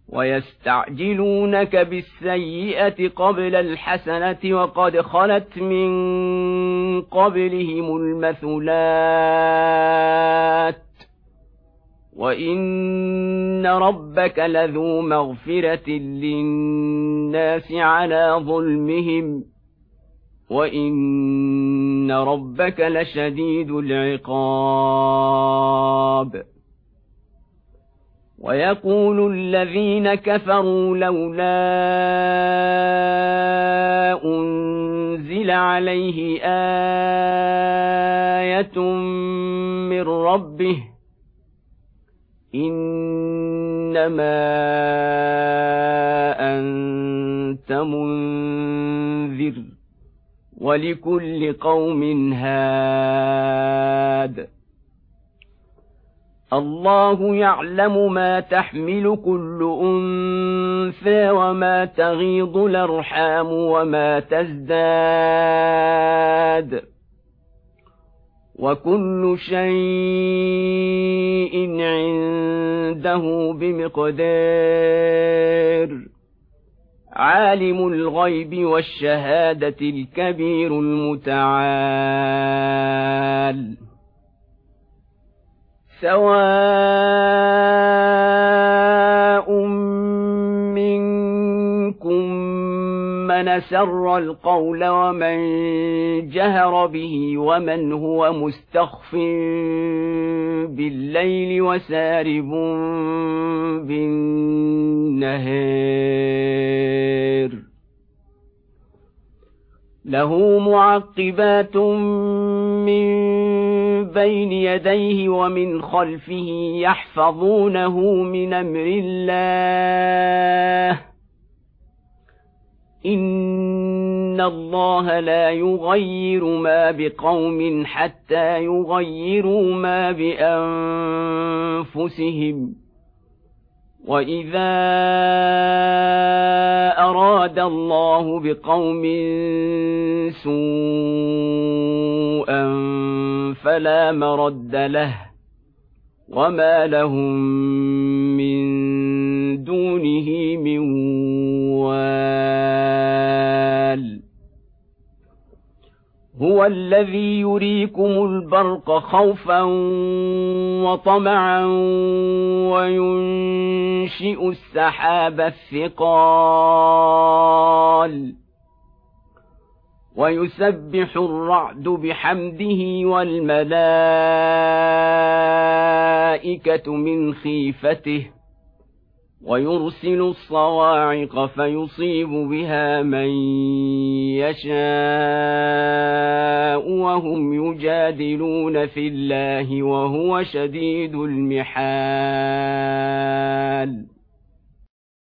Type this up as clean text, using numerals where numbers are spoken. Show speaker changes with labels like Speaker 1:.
Speaker 1: ويستعجلونك بالسيئة قبل الحسنة وقد خلت من قبلهم المثلات وإن ربك لذو مغفرة للناس على ظلمهم وإن ربك لشديد العقاب ويقول الذين كفروا لولا أنزل عليه آية من ربه إنما أنت منذر ولكل قوم هاد الله يعلم ما تحمل كل أنثى وما تغيض الأرحام وما تزداد وكل شيء عنده بمقدار عالم الغيب والشهادة الكبير المتعال سواء منكم من سر القول ومن جهر به ومن هو مستخف بالليل وسارب بالنهار له معقبات من بين يديه ومن خلفه يحفظونه من أمر الله إن الله لا يغير ما بقوم حتى يغيروا ما بأنفسهم وإذا أراد الله بقوم سوءا فلا مرد له وما لهم من دونه من وال هو الذي يريكم البرق خوفا وطمعا وينشئ السحاب الثقال ويسبح الرعد بحمده والملائكة من خيفته ويرسل الصواعق فيصيب بها من يشاء وهم يجادلون في الله وهو شديد المحال